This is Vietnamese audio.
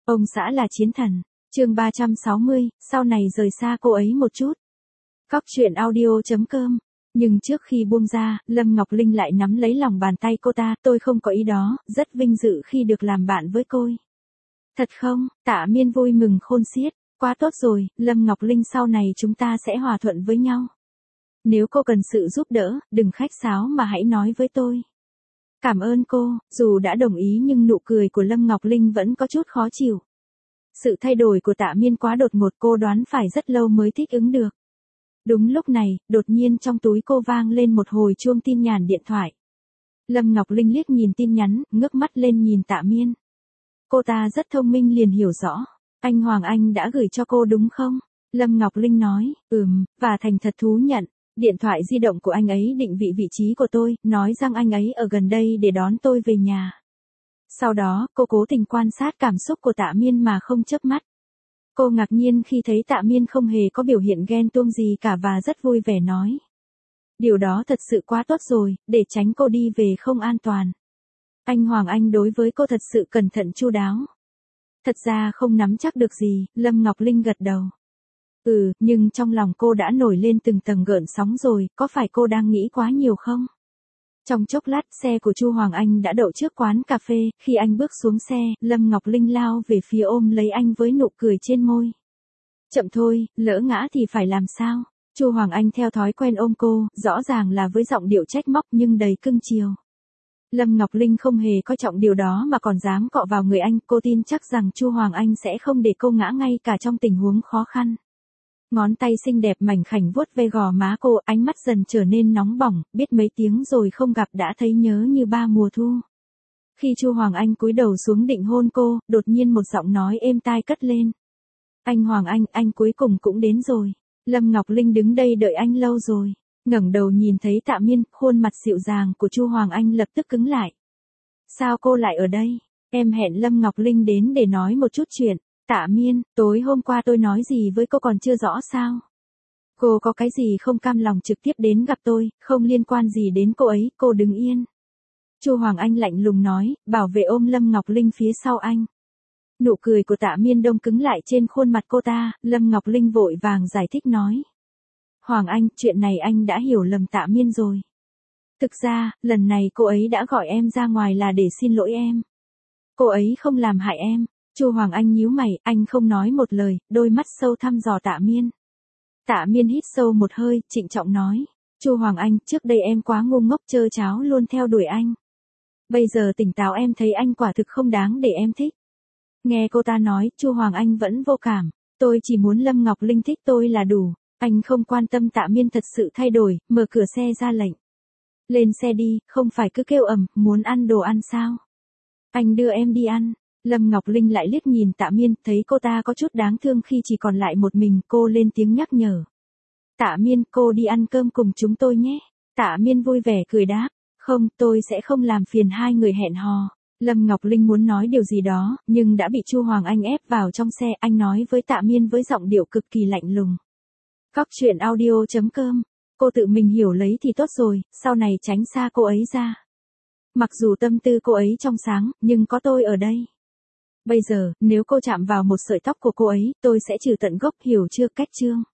Ông xã là chiến thần. Chương 360, sau này rời xa cô ấy một chút. Cóc truyện audio.com. Nhưng trước khi buông ra, Lâm Ngọc Linh lại nắm lấy lòng bàn tay cô ta, tôi không có ý đó, rất vinh dự khi được làm bạn với cô. Thật không? Tạ Miên vui mừng khôn xiết. Quá tốt rồi, Lâm Ngọc Linh, sau này chúng ta sẽ hòa thuận với nhau. Nếu cô cần sự giúp đỡ, đừng khách sáo mà hãy nói với tôi. Cảm ơn cô. Dù đã đồng ý nhưng nụ cười của Lâm Ngọc Linh vẫn có chút khó chịu. Sự thay đổi của Tạ Miên quá đột ngột, cô đoán phải rất lâu mới thích ứng được. Đúng lúc này, đột nhiên trong túi cô vang lên một hồi chuông tin nhắn điện thoại. Lâm Ngọc Linh liếc nhìn tin nhắn, ngước mắt lên nhìn Tạ Miên. Cô ta rất thông minh liền hiểu rõ. Anh Hoàng Anh đã gửi cho cô đúng không? Lâm Ngọc Linh nói, và thành thật thú nhận. Điện thoại di động của anh ấy định vị trí của tôi, nói rằng anh ấy ở gần đây để đón tôi về nhà. Sau đó, cô cố tình quan sát cảm xúc của Tạ Miên mà không chớp mắt. Cô ngạc nhiên khi thấy Tạ Miên không hề có biểu hiện ghen tuông gì cả và rất vui vẻ nói. Điều đó thật sự quá tốt rồi, để tránh cô đi về không an toàn. Anh Hoàng Anh đối với cô thật sự cẩn thận chu đáo. Thật ra không nắm chắc được gì, Lâm Ngọc Linh gật đầu. Nhưng trong lòng cô đã nổi lên từng tầng gợn sóng rồi, có phải cô đang nghĩ quá nhiều không? Trong chốc lát, xe của Chu Hoàng Anh đã đậu trước quán cà phê, khi anh bước xuống xe, Lâm Ngọc Linh lao về phía ôm lấy anh với nụ cười trên môi. Chậm thôi, lỡ ngã thì phải làm sao? Chu Hoàng Anh theo thói quen ôm cô, rõ ràng là với giọng điệu trách móc nhưng đầy cưng chiều. Lâm Ngọc Linh không hề coi trọng điều đó mà còn dám cọ vào người anh, cô tin chắc rằng Chu Hoàng Anh sẽ không để cô ngã ngay cả trong tình huống khó khăn. Ngón tay xinh đẹp mảnh khảnh vuốt ve gò má cô, ánh mắt dần trở nên nóng bỏng, biết mấy tiếng rồi không gặp đã thấy nhớ như ba mùa thu. Khi Chu Hoàng Anh cúi đầu xuống định hôn cô, đột nhiên một giọng nói êm tai cất lên. Anh Hoàng anh cuối cùng cũng đến rồi. Lâm Ngọc Linh đứng đây đợi anh lâu rồi. Ngẩng đầu nhìn thấy Tạ Miên, khuôn mặt dịu dàng của Chu Hoàng Anh lập tức cứng lại. Sao cô lại ở đây? Em hẹn Lâm Ngọc Linh đến để nói một chút chuyện. Tạ Miên, tối hôm qua tôi nói gì với cô còn chưa rõ sao? Cô có cái gì không cam lòng trực tiếp đến gặp tôi, không liên quan gì đến cô ấy, cô đứng yên. Chu Hoàng Anh lạnh lùng nói, bảo vệ ôm Lâm Ngọc Linh phía sau anh. Nụ cười của Tạ Miên đông cứng lại trên khuôn mặt cô ta, Lâm Ngọc Linh vội vàng giải thích nói. Hoàng Anh, chuyện này anh đã hiểu lầm Tạ Miên rồi. Thực ra, lần này cô ấy đã gọi em ra ngoài là để xin lỗi em. Cô ấy không làm hại em. Chu Hoàng Anh nhíu mày, anh không nói một lời, đôi mắt sâu thăm dò Tạ Miên. Tạ Miên hít sâu một hơi, trịnh trọng nói. Chu Hoàng Anh, trước đây em quá ngu ngốc trơ tráo luôn theo đuổi anh. Bây giờ tỉnh táo em thấy anh quả thực không đáng để em thích. Nghe cô ta nói, Chu Hoàng Anh vẫn vô cảm. Tôi chỉ muốn Lâm Ngọc Linh thích tôi là đủ. Anh không quan tâm. Tạ Miên thật sự thay đổi, mở cửa xe ra lệnh. Lên xe đi, không phải cứ kêu ầm, muốn ăn đồ ăn sao? Anh đưa em đi ăn. Lâm Ngọc Linh lại liếc nhìn Tạ Miên, thấy cô ta có chút đáng thương khi chỉ còn lại một mình, cô lên tiếng nhắc nhở. Tạ Miên, cô đi ăn cơm cùng chúng tôi nhé. Tạ Miên vui vẻ cười đáp. Không, tôi sẽ không làm phiền hai người hẹn hò. Lâm Ngọc Linh muốn nói điều gì đó, nhưng đã bị Chu Hoàng Anh ép vào trong xe. Anh nói với Tạ Miên với giọng điệu cực kỳ lạnh lùng. Cóc truyện audio.com. Cô tự mình hiểu lấy thì tốt rồi, sau này tránh xa cô ấy ra. Mặc dù tâm tư cô ấy trong sáng, nhưng có tôi ở đây. Bây giờ, nếu cô chạm vào một sợi tóc của cô ấy, tôi sẽ trừ tận gốc, hiểu chưa? Cách chương.